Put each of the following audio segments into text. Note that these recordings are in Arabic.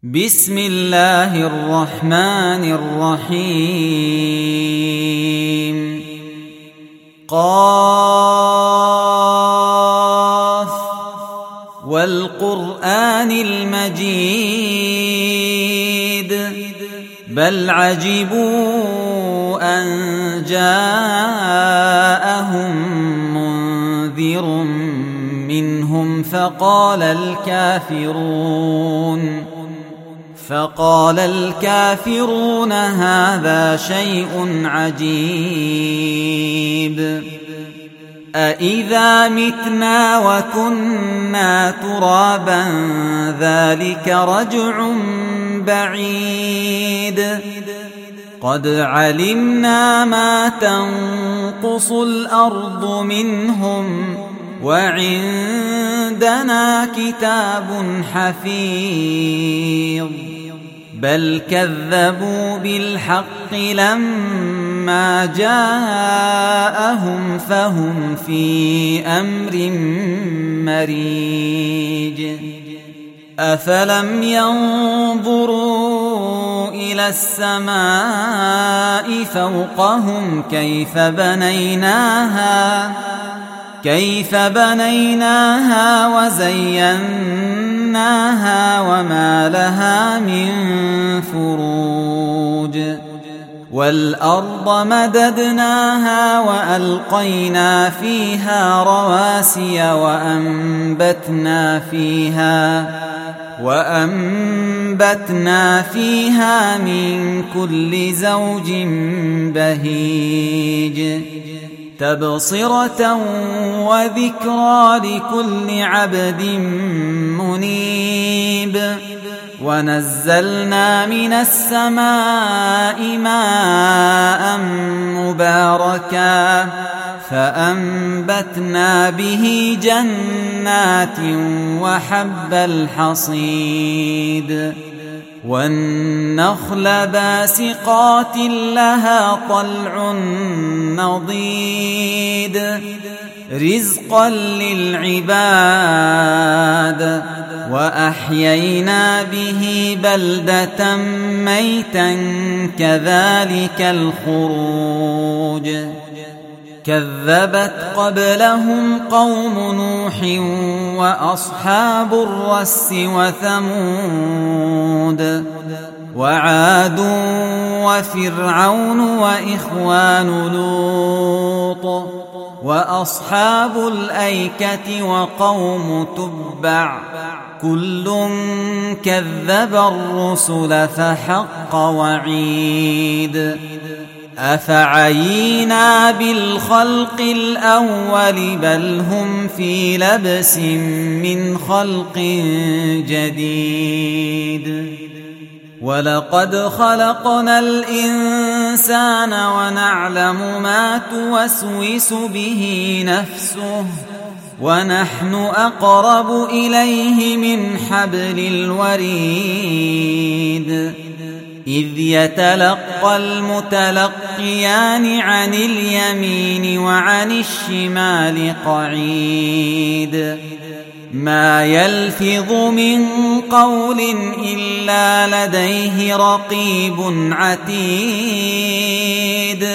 بسم الله الرحمن الرحيم قاف والقرآن المجيد بل عجبوا أن جاءهم منذر منهم فقال الكافرون هذا شيء عجيب أإذا متنا وكنا ترابا ذلك رجع بعيد قد علمنا ما تنقص الأرض منهم وعندنا كتاب حفيظ بل كذبوا بالحق لما جاءهم فهم في أمر مريج أفلم ينظروا إلى السماء فوقهم كيف بنيناها وزيناها وما لها من فروج والأرض مددناها وألقينا فيها رواسي وأنبتنا فيها من كل زوج بهيج تبصرة وذكرى لكل عبد منيب ونزلنا من السماء ماء مباركا فأنبتنا به جنات وحب الحصيد والنخل باسقات لها طلع نضيد رزقا للعباد وأحيينا به بلدة ميتا كذلك الخروج كذبت قبلهم قوم نوح وأصحاب الرس وثمود وعاد وفرعون وإخوان لوط وأصحاب الأيكة وقوم تبع كل كذب الرسل فحق وعيد أفعينا بالخلق الأول بل هم في لبس من خلق جديد ولقد خلقنا الإنسان ونعلم ما توسوس به نفسه ونحن أقرب إليه من حبل الوريد إذ يتلقى المتلقيان عن اليمين وعن الشمال قعيد ما يلفظ من قول إلا لديه رقيب عتيد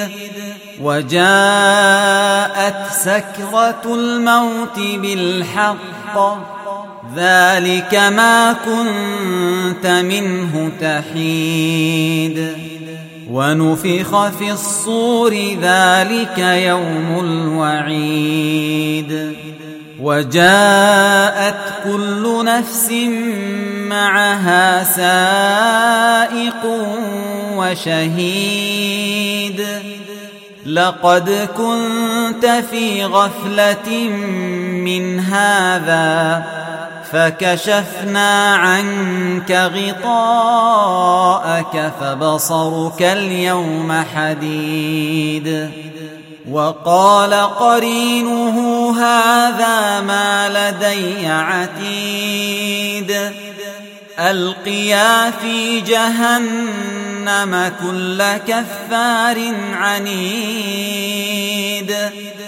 وجاءت سكرة الموت بالحق ذلك ما كنت منه تحيد ونفخ في الصور ذلك يوم الوعيد وجاءت كل نفس معها سائق وشهيد لقد كنت في غفلة من هذا فكشفنا عنك غطاءك فبصرك اليوم حديد وقال قرينه هذا ما لدي عتيد ألقيا في جهنم كل كفار عنيد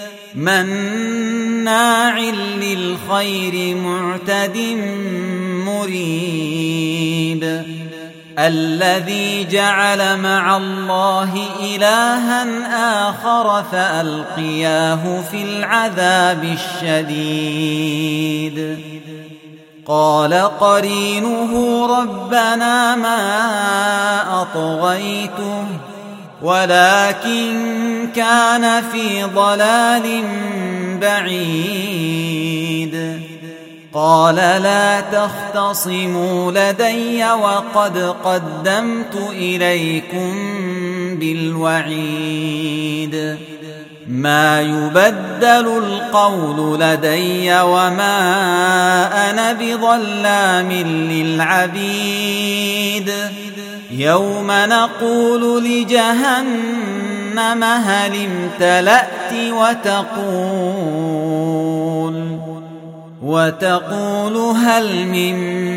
مناع للخير معتد مريب الذي جعل مع الله إلها آخر فألقياه في العذاب الشديد قال قرينه ربنا ما أطغيته ولكن كان في ضلال بعيد قال لا تختصموا لدي وقد قدمت إليكم بالوعيد ما يبدل القول لدي وما أنا بظلام للعبيد يوم نقول لجهنم هل امتلأت وتقول هل من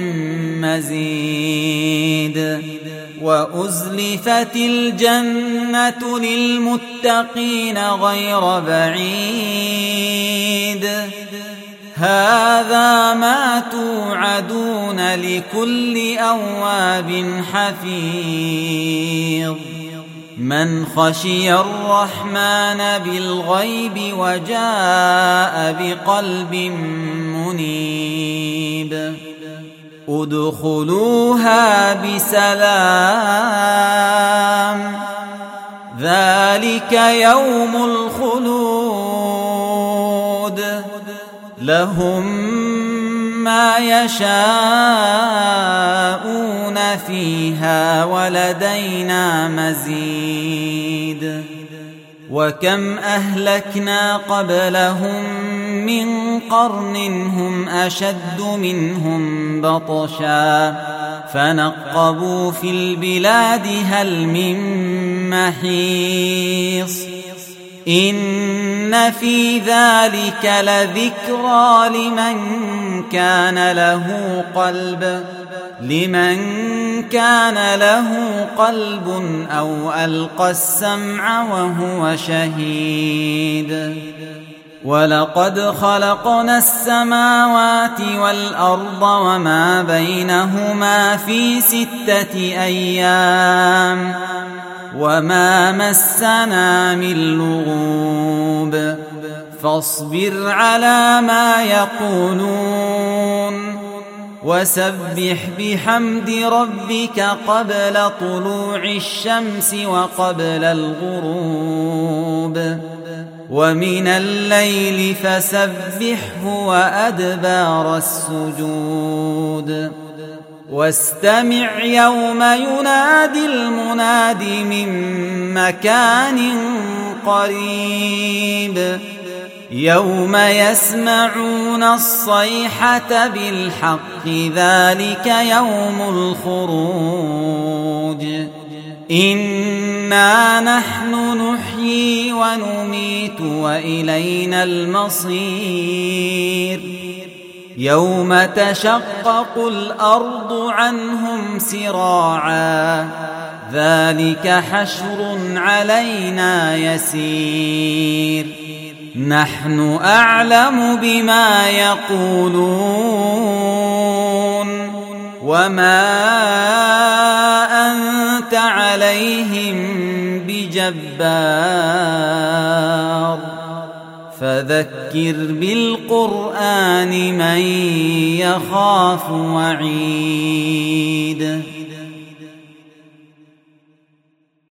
مزيد وأزلفت الجنة للمتقين غير بعيد هذا ما توعدون لكل أواب حفيظ من خشي الرحمن بالغيب وجاء بقلب منيب ادخلوها بسلام ذلك يوم الخلود لهم ما يشاءون فيها ولدينا مزيد وكم أهلكنا قبلهم من قرن هم أشد منهم بطشا فنقبوا في البلاد هل من محيص إن في ذلك لذكرى لمن كان له قلب أو ألقى السمع وهو شهيد ولقد خلقنا السماوات والأرض وما بينهما في 6 أيام وما مسنا من لغوب فاصبر على ما يقولون وسبح بحمد ربك قبل طلوع الشمس وقبل الغروب ومن الليل فسبحه وأدبار السجود واستمع يوم ينادي المناد من مكان قريب يوم يسمعون الصيحة بالحق ذلك يوم الخروج إنا نحن نحيي ونميت وإلينا المصير يوم تشقق الأرض عنهم سراعا ذلك حشر علينا يسير نحن أعلم بما يقولون وما أنت عليهم بجبار فذكر بالقرآن من يخاف وعيد